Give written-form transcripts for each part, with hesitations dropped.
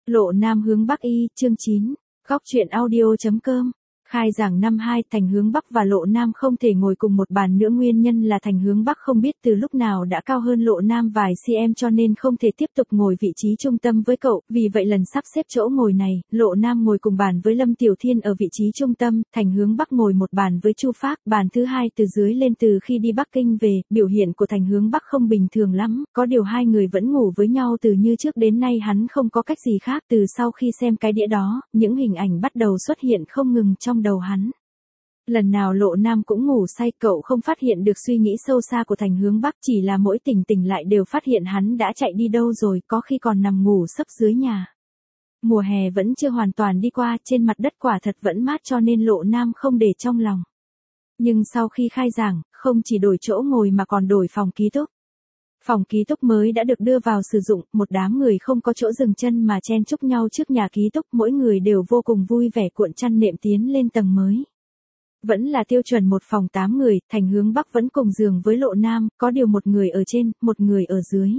Lộ Nam hướng Bắc y, chương 9. Góc truyện audio.com. Khai giảng năm 2, Thành Hướng Bắc và Lộ Nam không thể ngồi cùng một bàn nữa, nguyên nhân là Thành Hướng Bắc không biết từ lúc nào đã cao hơn Lộ Nam vài cm cho nên không thể tiếp tục ngồi vị trí trung tâm với cậu, vì vậy lần sắp xếp chỗ ngồi này, Lộ Nam ngồi cùng bàn với Lâm Tiểu Thiên ở vị trí trung tâm, Thành Hướng Bắc ngồi một bàn với Chu Phác, bàn thứ hai từ dưới lên. Từ khi đi Bắc Kinh về, biểu hiện của Thành Hướng Bắc không bình thường lắm, có điều hai người vẫn ngủ với nhau từ như trước đến nay, hắn không có cách gì khác. Từ sau khi xem cái đĩa đó, những hình ảnh bắt đầu xuất hiện không ngừng trong đầu hắn. Lần nào Lộ Nam cũng ngủ say, cậu không phát hiện được suy nghĩ sâu xa của Thành Hướng Bắc, chỉ là mỗi tỉnh lại đều phát hiện hắn đã chạy đi đâu rồi, có khi còn nằm ngủ sấp dưới nhà. Mùa hè vẫn chưa hoàn toàn đi qua, trên mặt đất quả thật vẫn mát cho nên Lộ Nam không để trong lòng. Nhưng sau khi khai giảng, không chỉ đổi chỗ ngồi mà còn đổi phòng ký túc. Phòng ký túc mới đã được đưa vào sử dụng, một đám người không có chỗ dừng chân mà chen chúc nhau trước nhà ký túc, mỗi người đều vô cùng vui vẻ cuộn chăn nệm tiến lên tầng mới. Vẫn là tiêu chuẩn một phòng 8 người, Thành Hướng Bắc vẫn cùng giường với Lộ Nam, có điều một người ở trên, một người ở dưới.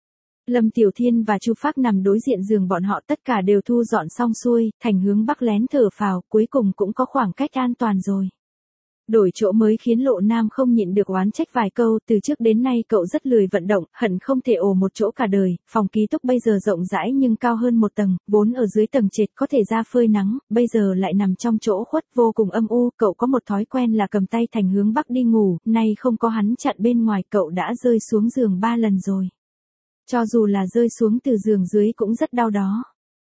Lâm Tiểu Thiên và Chu Phác nằm đối diện giường bọn họ, tất cả đều thu dọn xong xuôi, Thành Hướng Bắc lén thở phào, cuối cùng cũng có khoảng cách an toàn rồi. Đổi chỗ mới khiến Lộ Nam không nhịn được oán trách vài câu, từ trước đến nay cậu rất lười vận động, hận không thể ổ một chỗ cả đời, phòng ký túc bây giờ rộng rãi nhưng cao hơn một tầng, vốn ở dưới tầng trệt có thể ra phơi nắng, bây giờ lại nằm trong chỗ khuất vô cùng âm u, cậu có một thói quen là cầm tay Thành Hướng Bắc đi ngủ, nay không có hắn chặn bên ngoài cậu đã rơi xuống giường 3 lần rồi. Cho dù là rơi xuống từ giường dưới cũng rất đau đó.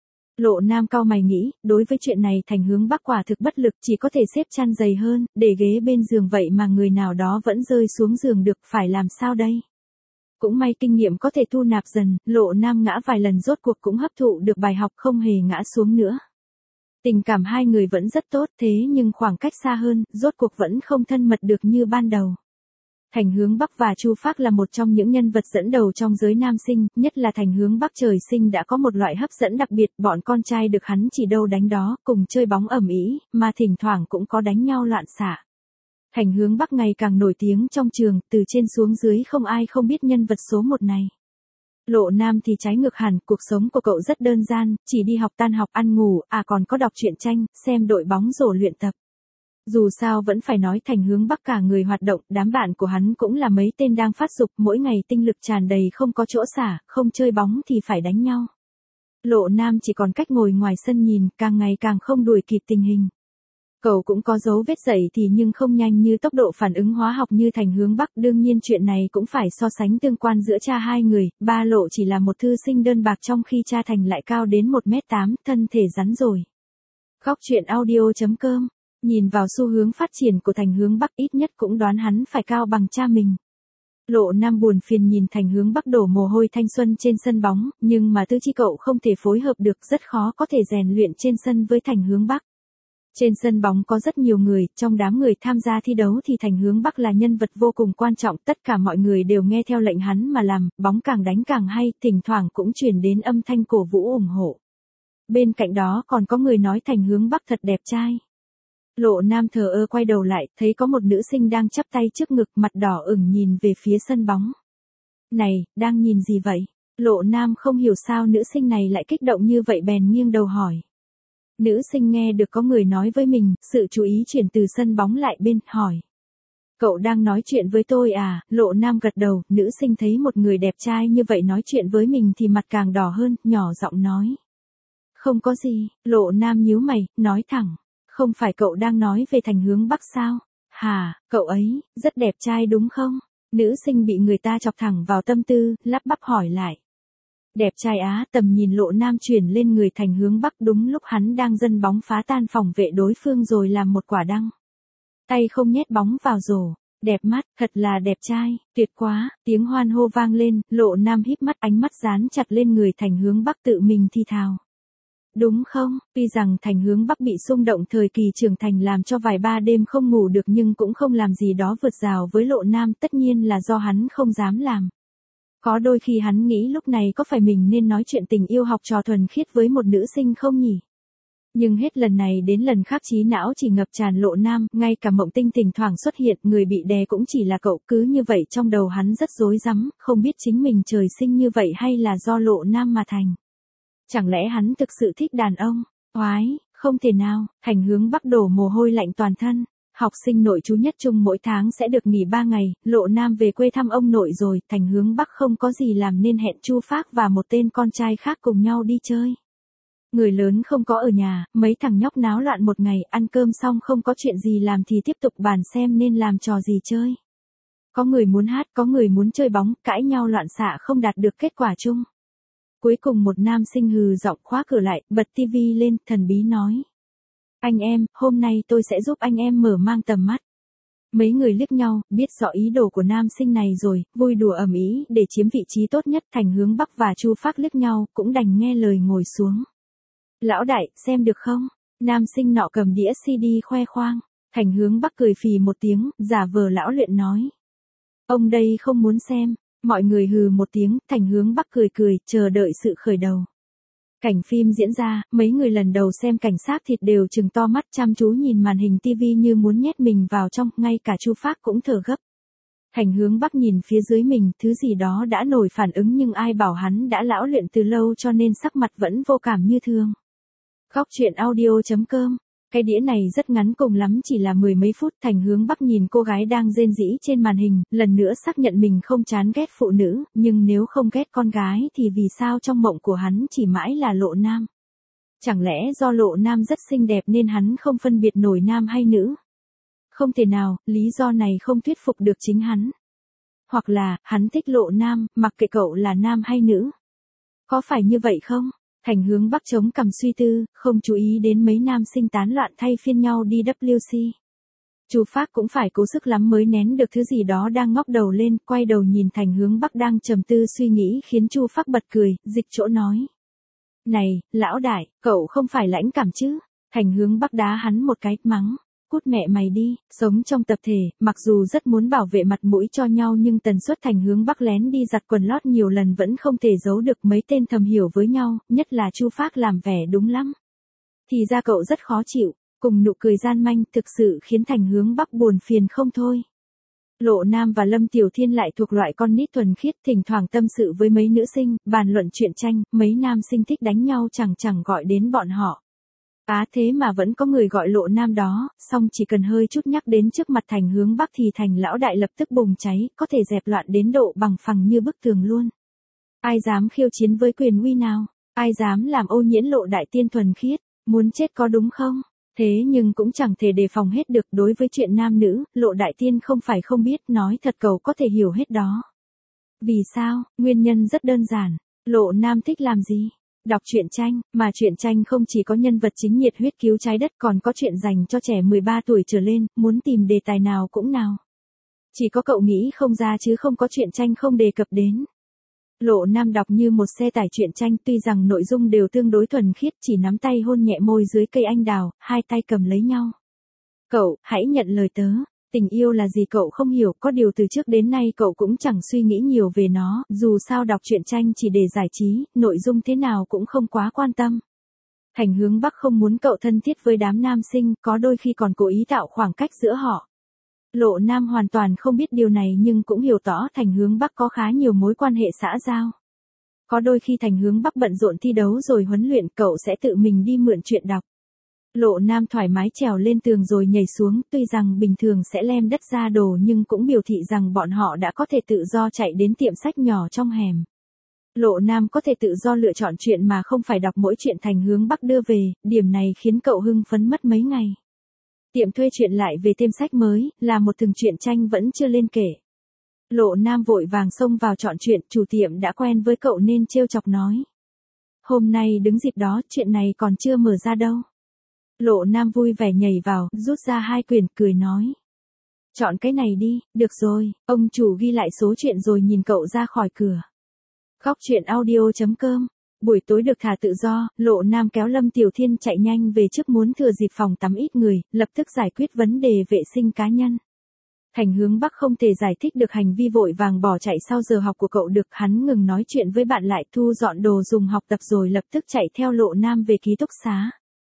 Lộ Nam cau mày nghĩ, đối với chuyện này Thành Hướng Bắc quả thực bất lực, chỉ có thể xếp chăn dày hơn, để ghế bên giường, vậy mà người nào đó vẫn rơi xuống giường được, phải làm sao đây? Cũng may kinh nghiệm có thể thu nạp dần, Lộ Nam ngã vài lần rốt cuộc cũng hấp thụ được bài học, không hề ngã xuống nữa. Tình cảm hai người vẫn rất tốt, thế nhưng khoảng cách xa hơn, rốt cuộc vẫn không thân mật được như ban đầu. Thành Hướng Bắc và Chu Phác là một trong những nhân vật dẫn đầu trong giới nam sinh, nhất là Thành Hướng Bắc trời sinh đã có một loại hấp dẫn đặc biệt, bọn con trai được hắn chỉ đâu đánh đó, cùng chơi bóng ầm ĩ, mà thỉnh thoảng cũng có đánh nhau loạn xạ. Thành Hướng Bắc ngày càng nổi tiếng trong trường, từ trên xuống dưới không ai không biết nhân vật số 1 này. Lộ Nam thì trái ngược hẳn, cuộc sống của cậu rất đơn giản, chỉ đi học, tan học, ăn ngủ, còn có đọc truyện tranh, xem đội bóng rổ, luyện tập. Dù sao vẫn phải nói Thành Hướng Bắc cả người hoạt động, đám bạn của hắn cũng là mấy tên đang phát dục, mỗi ngày tinh lực tràn đầy không có chỗ xả, không chơi bóng thì phải đánh nhau. Lộ Nam chỉ còn cách ngồi ngoài sân nhìn, càng ngày càng không đuổi kịp tình hình. Cậu cũng có dấu vết dậy thì nhưng không nhanh như tốc độ phản ứng hóa học như Thành Hướng Bắc, đương nhiên chuyện này cũng phải so sánh tương quan giữa cha hai người, ba Lộ chỉ là một thư sinh đơn bạc trong khi cha Thành lại cao đến 1m8, thân thể rắn rồi. Góc truyện audio.com. Nhìn vào xu hướng phát triển của Thành Hướng Bắc, ít nhất cũng đoán hắn phải cao bằng cha mình. Lộ Nam buồn phiền nhìn Thành Hướng Bắc đổ mồ hôi thanh xuân trên sân bóng, nhưng mà tứ chi cậu không thể phối hợp được, rất khó có thể rèn luyện trên sân với Thành Hướng Bắc. Trên sân bóng có rất nhiều người, trong đám người tham gia thi đấu thì Thành Hướng Bắc là nhân vật vô cùng quan trọng, tất cả mọi người đều nghe theo lệnh hắn mà làm, bóng càng đánh càng hay, thỉnh thoảng cũng truyền đến âm thanh cổ vũ ủng hộ. Bên cạnh đó còn có người nói Thành Hướng Bắc thật đẹp trai. Lộ Nam thờ ơ quay đầu lại, thấy có một nữ sinh đang chắp tay trước ngực, mặt đỏ ửng nhìn về phía sân bóng. Này, đang nhìn gì vậy? Lộ Nam không hiểu sao nữ sinh này lại kích động như vậy, bèn nghiêng đầu hỏi. Nữ sinh nghe được có người nói với mình, sự chú ý chuyển từ sân bóng lại bên, hỏi. Cậu đang nói chuyện với tôi à? Lộ Nam gật đầu, nữ sinh thấy một người đẹp trai như vậy nói chuyện với mình thì mặt càng đỏ hơn, nhỏ giọng nói. Không có gì, Lộ Nam nhíu mày, nói thẳng. Không phải cậu đang nói về Thành Hướng Bắc sao? Hả, cậu ấy, rất đẹp trai đúng không? Nữ sinh bị người ta chọc thẳng vào tâm tư, lắp bắp hỏi lại. Đẹp trai á, tầm nhìn Lộ Nam chuyển lên người Thành Hướng Bắc, đúng lúc hắn đang dâng bóng phá tan phòng vệ đối phương rồi làm một quả đăng. Tay không nhét bóng vào rổ. Đẹp mắt, thật là đẹp trai, tuyệt quá, tiếng hoan hô vang lên, Lộ Nam híp mắt, ánh mắt dán chặt lên người Thành Hướng Bắc, tự mình thi thào. Đúng không, tuy rằng Thành Hướng Bắc bị xung động thời kỳ trưởng thành làm cho vài ba đêm không ngủ được nhưng cũng không làm gì đó vượt rào với Lộ Nam, tất nhiên là do hắn không dám làm. Có đôi khi hắn nghĩ lúc này có phải mình nên nói chuyện tình yêu học trò thuần khiết với một nữ sinh không nhỉ? Nhưng hết lần này đến lần khác trí não chỉ ngập tràn Lộ Nam, ngay cả mộng tinh thỉnh thoảng xuất hiện, người bị đè cũng chỉ là cậu, cứ như vậy trong đầu hắn rất rối rắm, không biết chính mình trời sinh như vậy hay là do Lộ Nam mà thành. Chẳng lẽ hắn thực sự thích đàn ông? Oái, không thể nào, Thành Hướng Bắc đổ mồ hôi lạnh toàn thân. Học sinh nội trú nhất trung mỗi tháng sẽ được nghỉ 3 ngày, Lộ Nam về quê thăm ông nội rồi, Thành Hướng Bắc không có gì làm nên hẹn Chu Phác và một tên con trai khác cùng nhau đi chơi. Người lớn không có ở nhà, mấy thằng nhóc náo loạn một ngày, ăn cơm xong không có chuyện gì làm thì tiếp tục bàn xem nên làm trò gì chơi. Có người muốn hát, có người muốn chơi bóng, cãi nhau loạn xạ không đạt được kết quả chung. Cuối cùng một nam sinh hừ giọng khóa cửa lại, bật tivi lên, thần bí nói. Anh em, hôm nay tôi sẽ giúp anh em mở mang tầm mắt. Mấy người liếc nhau, biết rõ ý đồ của nam sinh này rồi, vui đùa ầm ĩ để chiếm vị trí tốt nhất. Thành Hướng Bắc và Chu Phác liếc nhau, cũng đành nghe lời ngồi xuống. Lão đại, xem được không? Nam sinh nọ cầm đĩa CD khoe khoang. Thành Hướng Bắc cười phì một tiếng, giả vờ lão luyện nói. Ông đây không muốn xem. Mọi người hừ một tiếng, Thành Hướng Bắc cười cười, chờ đợi sự khởi đầu. Cảnh phim diễn ra, mấy người lần đầu xem cảnh sát thịt đều trừng to mắt chăm chú nhìn màn hình tivi như muốn nhét mình vào trong, ngay cả Chu Phác cũng thở gấp. Thành Hướng Bắc nhìn phía dưới mình, thứ gì đó đã nổi phản ứng nhưng ai bảo hắn đã lão luyện từ lâu cho nên sắc mặt vẫn vô cảm như thường. Góc truyện audio.com. Cái đĩa này rất ngắn, cùng lắm chỉ là 10 mấy phút. Thành Hướng Bắc nhìn cô gái đang rên rỉ trên màn hình, lần nữa xác nhận mình không chán ghét phụ nữ, nhưng nếu không ghét con gái thì vì sao trong mộng của hắn chỉ mãi là Lộ Nam? Chẳng lẽ do Lộ Nam rất xinh đẹp nên hắn không phân biệt nổi nam hay nữ? Không thể nào, lý do này không thuyết phục được chính hắn. Hoặc là, hắn thích Lộ Nam, mặc kệ cậu là nam hay nữ. Có phải như vậy không? Thành Hướng Bắc chống cằm suy tư, không chú ý đến mấy nam sinh tán loạn thay phiên nhau đi WC. Chu Phác cũng phải cố sức lắm mới nén được thứ gì đó đang ngóc đầu lên, quay đầu nhìn Thành Hướng Bắc đang trầm tư suy nghĩ khiến Chu Phác bật cười, dịch chỗ nói. Này, lão đại, cậu không phải lãnh cảm chứ? Thành Hướng Bắc đá hắn một cái, mắng. Cút mẹ mày đi, sống trong tập thể, mặc dù rất muốn bảo vệ mặt mũi cho nhau nhưng tần suất Thành Hướng Bắc lén đi giặt quần lót nhiều lần vẫn không thể giấu được. Mấy tên thầm hiểu với nhau, nhất là Chu Phác làm vẻ đúng lắm. Thì ra cậu rất khó chịu, cùng nụ cười gian manh thực sự khiến Thành Hướng Bắc buồn phiền không thôi. Lộ Nam và Lâm Tiểu Thiên lại thuộc loại con nít thuần khiết, thỉnh thoảng tâm sự với mấy nữ sinh, bàn luận chuyện tranh, mấy nam sinh thích đánh nhau chẳng gọi đến bọn họ. Thế mà vẫn có người gọi Lộ Nam đó, xong chỉ cần hơi chút nhắc đến trước mặt Thành Hướng Bắc thì Thành lão đại lập tức bùng cháy, có thể dẹp loạn đến độ bằng phẳng như bức tường luôn. Ai dám khiêu chiến với quyền uy nào? Ai dám làm ô nhiễm Lộ đại tiên thuần khiết? Muốn chết có đúng không? Thế nhưng cũng chẳng thể đề phòng hết được. Đối với chuyện nam nữ, Lộ đại tiên không phải không biết, nói thật cậu có thể hiểu hết đó. Vì sao? Nguyên nhân rất đơn giản. Lộ Nam thích làm gì? Đọc truyện tranh, mà truyện tranh không chỉ có nhân vật chính nhiệt huyết cứu trái đất còn có chuyện dành cho trẻ 13 tuổi trở lên, muốn tìm đề tài nào cũng nào. Chỉ có cậu nghĩ không ra chứ không có truyện tranh không đề cập đến. Lộ Nam đọc như một xe tải truyện tranh, tuy rằng nội dung đều tương đối thuần khiết, chỉ nắm tay hôn nhẹ môi dưới cây anh đào, hai tay cầm lấy nhau. Cậu, hãy nhận lời tớ. Tình yêu là gì cậu không hiểu, có điều từ trước đến nay cậu cũng chẳng suy nghĩ nhiều về nó, dù sao đọc truyện tranh chỉ để giải trí, nội dung thế nào cũng không quá quan tâm. Thành Hướng Bắc không muốn cậu thân thiết với đám nam sinh, có đôi khi còn cố ý tạo khoảng cách giữa họ. Lộ Nam hoàn toàn không biết điều này nhưng cũng hiểu rõ Thành Hướng Bắc có khá nhiều mối quan hệ xã giao. Có đôi khi Thành Hướng Bắc bận rộn thi đấu rồi huấn luyện, cậu sẽ tự mình đi mượn truyện đọc. Lộ Nam thoải mái trèo lên tường rồi nhảy xuống, tuy rằng bình thường sẽ lem đất ra đồ nhưng cũng biểu thị rằng bọn họ đã có thể tự do chạy đến tiệm sách nhỏ trong hẻm. Lộ Nam có thể tự do lựa chọn chuyện mà không phải đọc mỗi chuyện Thành Hướng Bắc đưa về, điểm này khiến cậu hưng phấn mất mấy ngày. Tiệm thuê truyện lại về thêm sách mới, là một từng truyện tranh vẫn chưa lên kể. Lộ Nam vội vàng xông vào chọn truyện, chủ tiệm đã quen với cậu nên trêu chọc nói. Hôm nay đứng dịp đó, chuyện này còn chưa mở ra đâu. Lộ Nam vui vẻ nhảy vào, rút ra 2 quyển, cười nói. Chọn cái này đi, được rồi, ông chủ ghi lại số chuyện rồi nhìn cậu ra khỏi cửa. Góc truyện audio.com. Buổi tối được thả tự do, Lộ Nam kéo Lâm Tiểu Thiên chạy nhanh về trước muốn thừa dịp phòng tắm ít người, lập tức giải quyết vấn đề vệ sinh cá nhân. Thành Hướng Bắc không thể giải thích được hành vi vội vàng bỏ chạy sau giờ học của cậu được, hắn ngừng nói chuyện với bạn lại thu dọn đồ dùng học tập rồi lập tức chạy theo Lộ Nam về ký túc xá.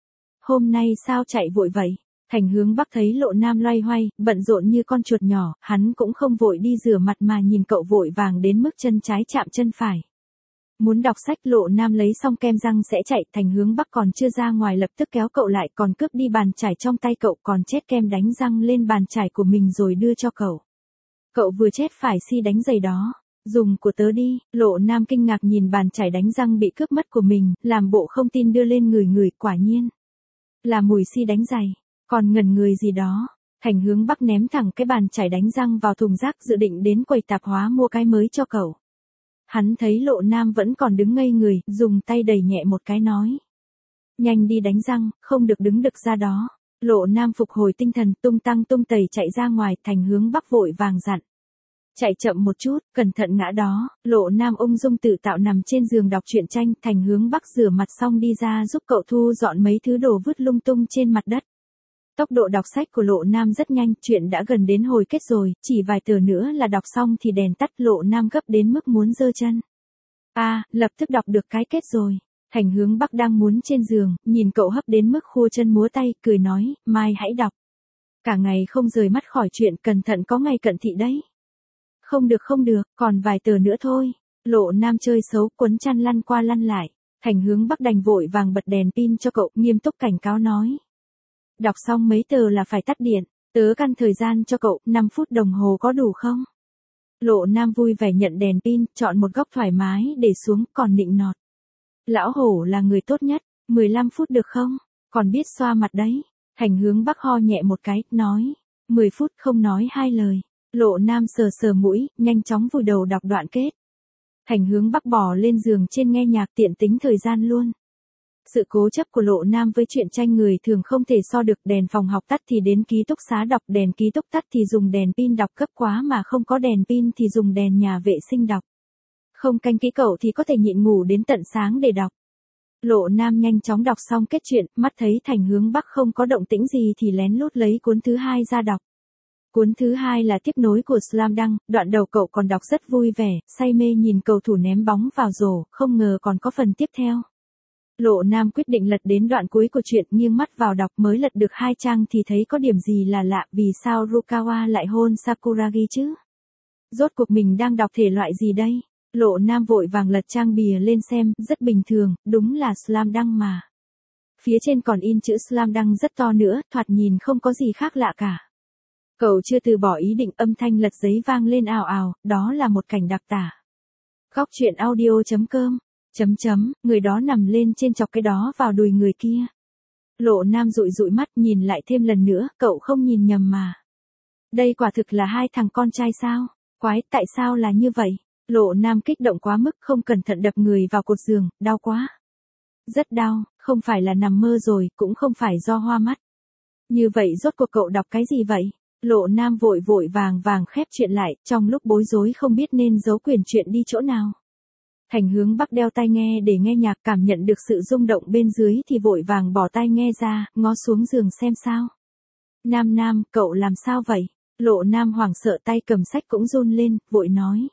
Hôm nay sao chạy vội vậy? Thành Hướng Bắc thấy Lộ Nam loay hoay, bận rộn như con chuột nhỏ, hắn cũng không vội đi rửa mặt mà nhìn cậu vội vàng đến mức chân trái chạm chân phải. Muốn đọc sách Lộ Nam lấy xong kem răng sẽ chạy, Thành Hướng Bắc còn chưa ra ngoài lập tức kéo cậu lại, còn cướp đi bàn chải trong tay cậu, còn chét kem đánh răng lên bàn chải của mình rồi đưa cho cậu. Cậu vừa chết phải si đánh giày đó. Dùng của tớ đi. Lộ Nam kinh ngạc nhìn bàn chải đánh răng bị cướp mất của mình, làm bộ không tin đưa lên người quả nhiên. Là mùi si đánh giày. Còn ngẩn người gì đó. Thành Hướng Bắc ném thẳng cái bàn chải đánh răng vào thùng rác, dự định đến quầy tạp hóa mua cái mới cho cậu. Hắn thấy Lộ Nam vẫn còn đứng ngây người, dùng tay đẩy nhẹ một cái nói. Nhanh đi đánh răng, không được đứng đực ra đó. Lộ Nam phục hồi tinh thần, tung tăng tung tẩy chạy ra ngoài. Thành Hướng Bắc vội vàng dặn. Chạy chậm một chút, cẩn thận ngã đó. Lộ Nam ung dung tự tạo nằm trên giường đọc truyện tranh. Thành Hướng Bắc rửa mặt xong đi ra giúp cậu thu dọn mấy thứ đồ vứt lung tung trên mặt đất. Tốc độ đọc sách của Lộ Nam rất nhanh, chuyện đã gần đến hồi kết rồi, chỉ vài tờ nữa là đọc xong thì đèn tắt. Lộ Nam gấp đến mức muốn giơ chân. Lập tức đọc được cái kết rồi. Thành Hướng Bắc đang muốn trên giường, nhìn cậu hấp đến mức khua chân múa tay, cười nói, mai hãy đọc. Cả ngày không rời mắt khỏi chuyện, cẩn thận có ngày cận thị đấy. Không được, còn vài tờ nữa thôi. Lộ Nam chơi xấu, quấn chăn lăn qua lăn lại. Thành Hướng Bắc đành vội vàng bật đèn pin cho cậu, nghiêm túc cảnh cáo nói. Đọc xong mấy tờ là phải tắt điện, tớ căn thời gian cho cậu, 5 phút đồng hồ có đủ không? Lộ Nam vui vẻ nhận đèn pin, chọn một góc thoải mái để xuống, còn nịnh nọt. Lão hổ là người tốt nhất, 15 phút được không? Còn biết xoa mặt đấy. Thành Hướng Bắc ho nhẹ một cái, nói. 10 phút không nói hai lời. Lộ Nam sờ mũi, nhanh chóng vùi đầu đọc đoạn kết. Thành Hướng Bắc bò lên giường trên nghe nhạc, tiện tính thời gian luôn. Sự cố chấp của Lộ Nam với truyện tranh người thường không thể so được, đèn phòng học tắt thì đến ký túc xá đọc, đèn ký túc tắt thì dùng đèn pin đọc, cấp quá mà không có đèn pin thì dùng đèn nhà vệ sinh đọc. Không canh kỹ cậu thì có thể nhịn ngủ đến tận sáng để đọc. Lộ Nam nhanh chóng đọc xong kết truyện, mắt thấy Thành Hướng Bắc không có động tĩnh gì thì lén lút lấy cuốn thứ hai ra đọc. Cuốn thứ hai là tiếp nối của Slam Dunk, đoạn đầu cậu còn đọc rất vui vẻ, say mê nhìn cầu thủ ném bóng vào rổ, không ngờ còn có phần tiếp theo. Lộ Nam quyết định lật đến đoạn cuối của truyện, nghiêng mắt vào đọc, mới lật được 2 trang thì thấy có điểm gì là lạ, vì sao Rukawa lại hôn Sakuragi chứ? Rốt cuộc mình đang đọc thể loại gì đây? Lộ Nam vội vàng lật trang bìa lên xem, rất bình thường, đúng là Slam Dunk mà. Phía trên còn in chữ Slam Dunk rất to nữa, thoạt nhìn không có gì khác lạ cả. Cậu chưa từ bỏ ý định, âm thanh lật giấy vang lên ào ào, đó là một cảnh đặc tả. Góc truyện audio.com. Người đó nằm lên trên chọc cái đó vào đùi người kia. Lộ Nam dụi mắt nhìn lại thêm lần nữa, cậu không nhìn nhầm mà. Đây quả thực là 2 thằng con trai sao? Quái, tại sao là như vậy? Lộ Nam kích động quá mức, không cẩn thận đập người vào cột giường, đau quá. Rất đau, không phải là nằm mơ rồi, cũng không phải do hoa mắt. Như vậy rốt cuộc cậu đọc cái gì vậy? Lộ Nam vội vàng khép chuyện lại, trong lúc bối rối không biết nên giấu quyển truyện đi chỗ nào. Thành Hướng Bắc đeo tai nghe để nghe nhạc, cảm nhận được sự rung động bên dưới thì vội vàng bỏ tai nghe ra, ngó xuống giường xem sao. Nam, cậu làm sao vậy? Lộ Nam hoảng sợ, tay cầm sách cũng run lên, vội nói.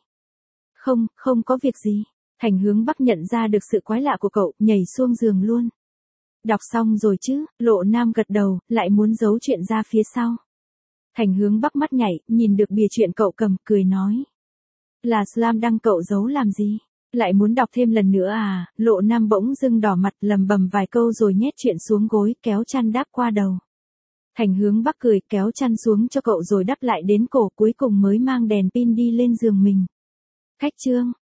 Không có việc gì. Thành Hướng Bắc nhận ra được sự quái lạ của cậu, nhảy xuống giường luôn. Đọc xong rồi chứ? Lộ Nam gật đầu, lại muốn giấu chuyện ra phía sau. Thành Hướng Bắc mắt nhảy, nhìn được bìa truyện cậu cầm, cười nói. Là Slam Dunk cậu giấu làm gì? Lại muốn đọc thêm lần nữa à? Lộ Nam bỗng dưng đỏ mặt, lầm bầm vài câu rồi nhét chuyện xuống gối, kéo chăn đáp qua đầu. Thành Hướng Bắc cười, kéo chăn xuống cho cậu rồi đắp lại đến cổ, cuối cùng mới mang đèn pin đi lên giường mình. Cách chương.